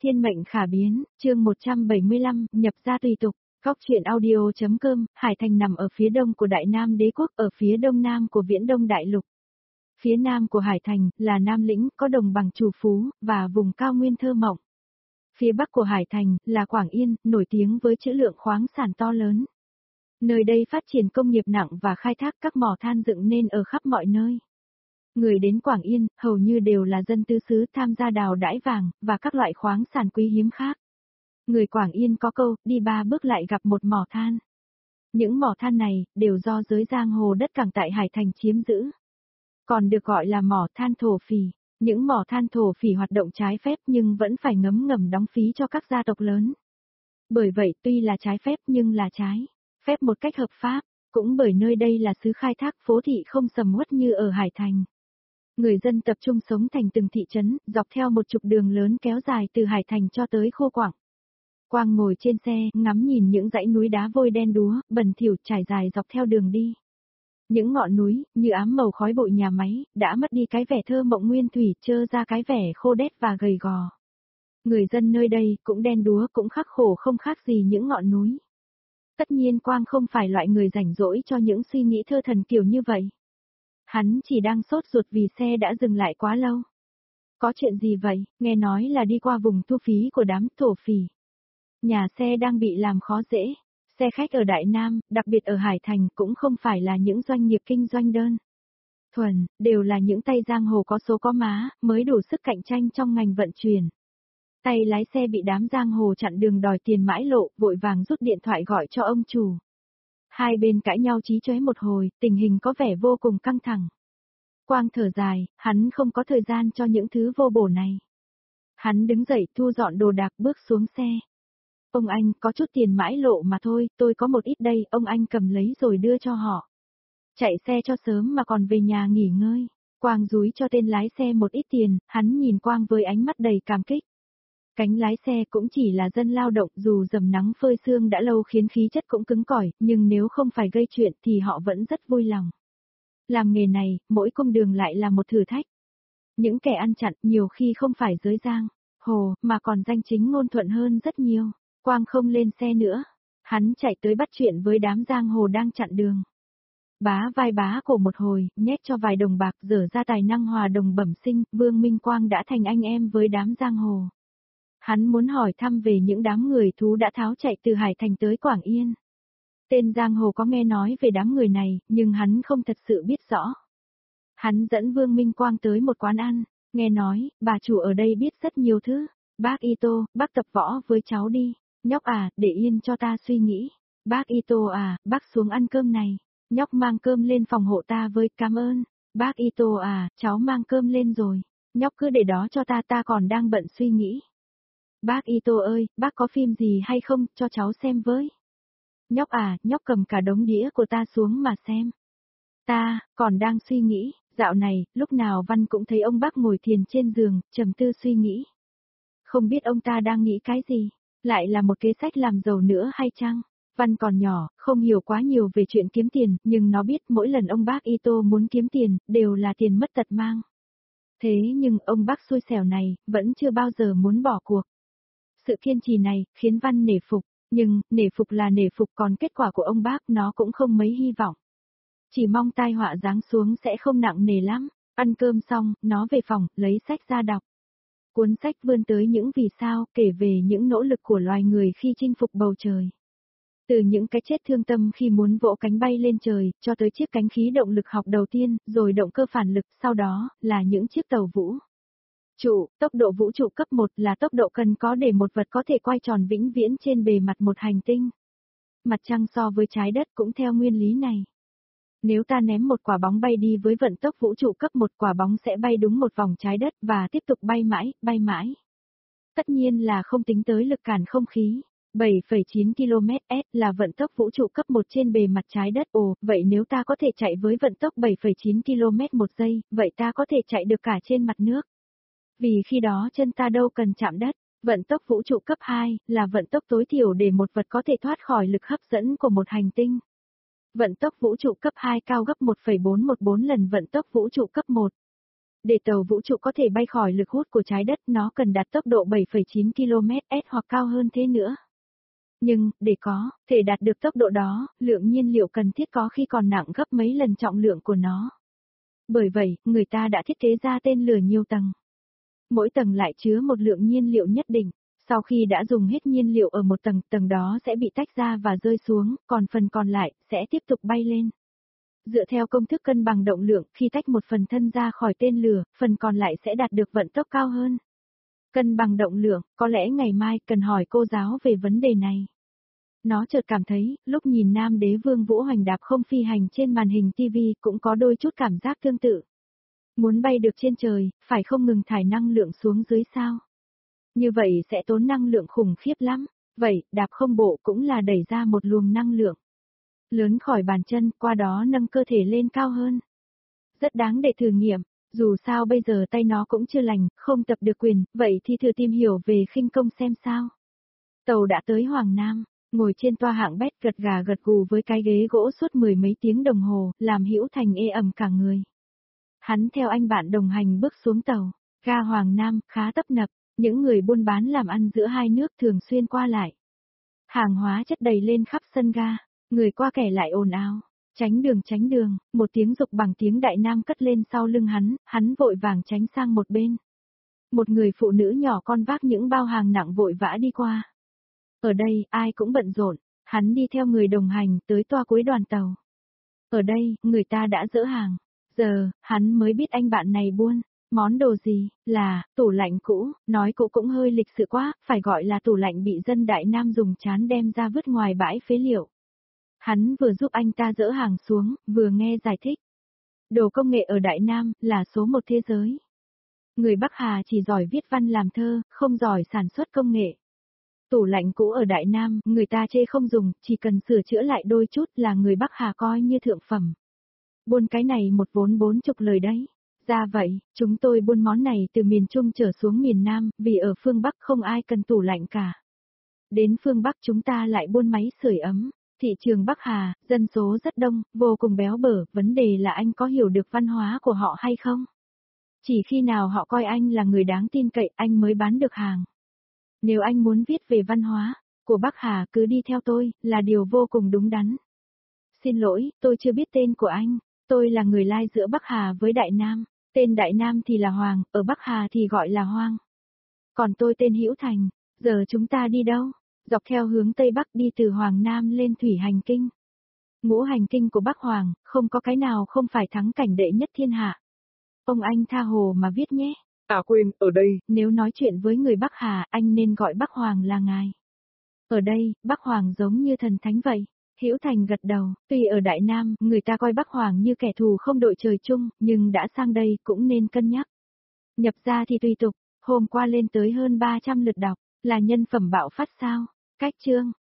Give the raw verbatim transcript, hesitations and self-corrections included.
Thiên mệnh khả biến, chương một trăm bảy mươi lăm, nhập gia tùy tục. Góc truyện audio.com, Hải Thành nằm ở phía đông của Đại Nam Đế quốc, ở phía đông nam của Viễn Đông Đại Lục. Phía nam của Hải Thành là Nam Lĩnh, có đồng bằng trù phú và vùng cao nguyên thơ mộng. Phía bắc của Hải Thành là Quảng Yên, nổi tiếng với trữ lượng khoáng sản to lớn. Nơi đây phát triển công nghiệp nặng và khai thác các mỏ than dựng nên ở khắp mọi nơi. Người đến Quảng Yên hầu như đều là dân tứ xứ tham gia đào đãi vàng và các loại khoáng sản quý hiếm khác. Người Quảng Yên có câu, đi ba bước lại gặp một mỏ than. Những mỏ than này đều do giới giang hồ đất cảng tại Hải Thành chiếm giữ. Còn được gọi là mỏ than thổ phỉ. Những mỏ than thổ phỉ hoạt động trái phép nhưng vẫn phải ngấm ngầm đóng phí cho các gia tộc lớn. Bởi vậy tuy là trái phép nhưng là trái phép một cách hợp pháp, cũng bởi nơi đây là xứ khai thác phố thị không sầm uất như ở Hải Thành. Người dân tập trung sống thành từng thị trấn, dọc theo một trục đường lớn kéo dài từ Hải Thành cho tới Khô Quảng. Quang ngồi trên xe, ngắm nhìn những dãy núi đá vôi đen đúa, bẩn thỉu trải dài dọc theo đường đi. Những ngọn núi, như ám màu khói bụi nhà máy, đã mất đi cái vẻ thơ mộng nguyên thủy, trơ ra cái vẻ khô đét và gầy gò. Người dân nơi đây cũng đen đúa cũng khắc khổ không khác gì những ngọn núi. Tất nhiên Quang không phải loại người rảnh rỗi cho những suy nghĩ thơ thần kiểu như vậy. Hắn chỉ đang sốt ruột vì xe đã dừng lại quá lâu. Có chuyện gì vậy, nghe nói là đi qua vùng thu phí của đám thổ phỉ. Nhà xe đang bị làm khó dễ. Xe khách ở Đại Nam, đặc biệt ở Hải Thành cũng không phải là những doanh nghiệp kinh doanh đơn thuần, đều là những tay giang hồ có số có má, mới đủ sức cạnh tranh trong ngành vận chuyển. Tay lái xe bị đám giang hồ chặn đường đòi tiền mãi lộ, vội vàng rút điện thoại gọi cho ông chủ. Hai bên cãi nhau chí chóe một hồi, tình hình có vẻ vô cùng căng thẳng. Quang thở dài, hắn không có thời gian cho những thứ vô bổ này. Hắn đứng dậy thu dọn đồ đạc bước xuống xe. Ông anh, có chút tiền mãi lộ mà thôi, tôi có một ít đây, ông anh cầm lấy rồi đưa cho họ. Chạy xe cho sớm mà còn về nhà nghỉ ngơi. Quang dúi cho tên lái xe một ít tiền, hắn nhìn Quang với ánh mắt đầy cảm kích. Cánh lái xe cũng chỉ là dân lao động, dù dầm nắng phơi sương đã lâu khiến khí chất cũng cứng cỏi, nhưng nếu không phải gây chuyện thì họ vẫn rất vui lòng. Làm nghề này, mỗi cung đường lại là một thử thách. Những kẻ ăn chặn nhiều khi không phải giới giang hồ, mà còn danh chính ngôn thuận hơn rất nhiều. Quang không lên xe nữa. Hắn chạy tới bắt chuyện với đám giang hồ đang chặn đường. Bá vai bá cổ một hồi, nhét cho vài đồng bạc, dở ra tài năng hòa đồng bẩm sinh, Vương Minh Quang đã thành anh em với đám giang hồ. Hắn muốn hỏi thăm về những đám người thú đã tháo chạy từ Hải Thành tới Quảng Yên. Tên giang hồ có nghe nói về đám người này, nhưng hắn không thật sự biết rõ. Hắn dẫn Vương Minh Quang tới một quán ăn, nghe nói, bà chủ ở đây biết rất nhiều thứ. Bác Ito, bác tập võ với cháu đi. Nhóc à, để yên cho ta suy nghĩ. Bác Ito à, bác xuống ăn cơm này. Nhóc mang cơm lên phòng hộ ta với, cảm ơn. Bác Ito à, cháu mang cơm lên rồi. Nhóc cứ để đó cho ta, ta còn đang bận suy nghĩ. Bác Ito ơi, bác có phim gì hay không, cho cháu xem với. Nhóc à, nhóc cầm cả đống đĩa của ta xuống mà xem. Ta, còn đang suy nghĩ, dạo này, lúc nào Văn cũng thấy ông bác ngồi thiền trên giường, trầm tư suy nghĩ. Không biết ông ta đang nghĩ cái gì, lại là một kế sách làm giàu nữa hay chăng? Văn còn nhỏ, không hiểu quá nhiều về chuyện kiếm tiền, nhưng nó biết mỗi lần ông bác Ito muốn kiếm tiền, đều là tiền mất tật mang. Thế nhưng ông bác xui xẻo này, vẫn chưa bao giờ muốn bỏ cuộc. Sự kiên trì này, khiến Văn nể phục, nhưng, nể phục là nể phục còn kết quả của ông bác nó cũng không mấy hy vọng. Chỉ mong tai họa giáng xuống sẽ không nặng nề lắm. Ăn cơm xong, nó về phòng, lấy sách ra đọc. Cuốn sách vươn tới những vì sao, kể về những nỗ lực của loài người khi chinh phục bầu trời. Từ những cái chết thương tâm khi muốn vỗ cánh bay lên trời, cho tới chiếc cánh khí động lực học đầu tiên, rồi động cơ phản lực, sau đó, là những chiếc tàu vũ trụ. Tốc độ vũ trụ cấp một là tốc độ cần có để một vật có thể quay tròn vĩnh viễn trên bề mặt một hành tinh. Mặt trăng so với trái đất cũng theo nguyên lý này. Nếu ta ném một quả bóng bay đi với vận tốc vũ trụ cấp một, quả bóng sẽ bay đúng một vòng trái đất và tiếp tục bay mãi, bay mãi. Tất nhiên là không tính tới lực cản không khí. bảy phẩy chín ki lô mét trên giờ là vận tốc vũ trụ cấp một trên bề mặt trái đất. Ồ, vậy nếu ta có thể chạy với vận tốc bảy phẩy chín ki lô mét một giây, vậy ta có thể chạy được cả trên mặt nước. Vì khi đó chân ta đâu cần chạm đất. Vận tốc vũ trụ cấp hai là vận tốc tối thiểu để một vật có thể thoát khỏi lực hấp dẫn của một hành tinh. Vận tốc vũ trụ cấp hai cao gấp một phẩy bốn một bốn lần vận tốc vũ trụ cấp một. Để tàu vũ trụ có thể bay khỏi lực hút của trái đất nó cần đạt tốc độ bảy phẩy chín ki lô mét trên giờ hoặc cao hơn thế nữa. Nhưng, để có thể đạt được tốc độ đó, lượng nhiên liệu cần thiết có khi còn nặng gấp mấy lần trọng lượng của nó. Bởi vậy, người ta đã thiết kế ra tên lửa nhiều tầng. Mỗi tầng lại chứa một lượng nhiên liệu nhất định. Sau khi đã dùng hết nhiên liệu ở một tầng, tầng đó sẽ bị tách ra và rơi xuống, còn phần còn lại sẽ tiếp tục bay lên. Dựa theo công thức cân bằng động lượng, khi tách một phần thân ra khỏi tên lửa, phần còn lại sẽ đạt được vận tốc cao hơn. Cân bằng động lượng, có lẽ ngày mai cần hỏi cô giáo về vấn đề này. Nó chợt cảm thấy, lúc nhìn Nam Đế Vương Vũ Hoành đạp không phi hành trên màn hình ti vi cũng có đôi chút cảm giác tương tự. Muốn bay được trên trời, phải không ngừng thải năng lượng xuống dưới sao? Như vậy sẽ tốn năng lượng khủng khiếp lắm. Vậy, đạp không bộ cũng là đẩy ra một luồng năng lượng lớn khỏi bàn chân, qua đó nâng cơ thể lên cao hơn. Rất đáng để thử nghiệm, dù sao bây giờ tay nó cũng chưa lành, không tập được quyền, vậy thì thử tìm hiểu về khinh công xem sao. Tàu đã tới Hoàng Nam, ngồi trên toa hạng bét gật gà gật gù với cái ghế gỗ suốt mười mấy tiếng đồng hồ, làm Hữu Thành ê ẩm cả người. Hắn theo anh bạn đồng hành bước xuống tàu, ga Hoàng Nam khá tấp nập, những người buôn bán làm ăn giữa hai nước thường xuyên qua lại. Hàng hóa chất đầy lên khắp sân ga, người qua kẻ lại ồn ào. Tránh đường tránh đường, một tiếng dục bằng tiếng Đại Nam cất lên sau lưng hắn, hắn vội vàng tránh sang một bên. Một người phụ nữ nhỏ con vác những bao hàng nặng vội vã đi qua. Ở đây, ai cũng bận rộn, hắn đi theo người đồng hành tới toa cuối đoàn tàu. Ở đây, người ta đã dỡ hàng. Giờ, hắn mới biết anh bạn này buôn. Món đồ gì, là, tủ lạnh cũ, nói cũ cũng hơi lịch sự quá, phải gọi là tủ lạnh bị dân Đại Nam dùng chán đem ra vứt ngoài bãi phế liệu. Hắn vừa giúp anh ta dỡ hàng xuống, vừa nghe giải thích. Đồ công nghệ ở Đại Nam là số một thế giới. Người Bắc Hà chỉ giỏi viết văn làm thơ, không giỏi sản xuất công nghệ. Tủ lạnh cũ ở Đại Nam, người ta chê không dùng, chỉ cần sửa chữa lại đôi chút là người Bắc Hà coi như thượng phẩm. Buôn cái này một vốn bốn chục lời đấy. Ra vậy, chúng tôi buôn món này từ miền Trung trở xuống miền Nam, vì ở phương Bắc không ai cần tủ lạnh cả. Đến phương Bắc chúng ta lại buôn máy sưởi ấm. Thị trường Bắc Hà, dân số rất đông, vô cùng béo bở, vấn đề là anh có hiểu được văn hóa của họ hay không? Chỉ khi nào họ coi anh là người đáng tin cậy, anh mới bán được hàng. Nếu anh muốn viết về văn hóa của Bắc Hà cứ đi theo tôi, là điều vô cùng đúng đắn. Xin lỗi, tôi chưa biết tên của anh, tôi là người lai giữa Bắc Hà với Đại Nam, tên Đại Nam thì là Hoàng, ở Bắc Hà thì gọi là Hoang. Còn tôi tên Hữu Thành, giờ chúng ta đi đâu? Dọc theo hướng Tây Bắc đi từ Hoàng Nam lên Thủy Hành Kinh. Ngũ hành kinh của Bắc Hoàng, không có cái nào không phải thắng cảnh đệ nhất thiên hạ. Ông anh tha hồ mà viết nhé. À quên, ở đây. Nếu nói chuyện với người Bắc Hà, anh nên gọi Bắc Hoàng là ngài. Ở đây, Bắc Hoàng giống như thần thánh vậy. Hữu Thành gật đầu, tuy ở Đại Nam, người ta coi Bắc Hoàng như kẻ thù không đội trời chung, nhưng đã sang đây cũng nên cân nhắc. Nhập ra thì tùy tục, hôm qua lên tới hơn ba trăm lượt đọc, là nhân phẩm bạo phát sao? Cách chương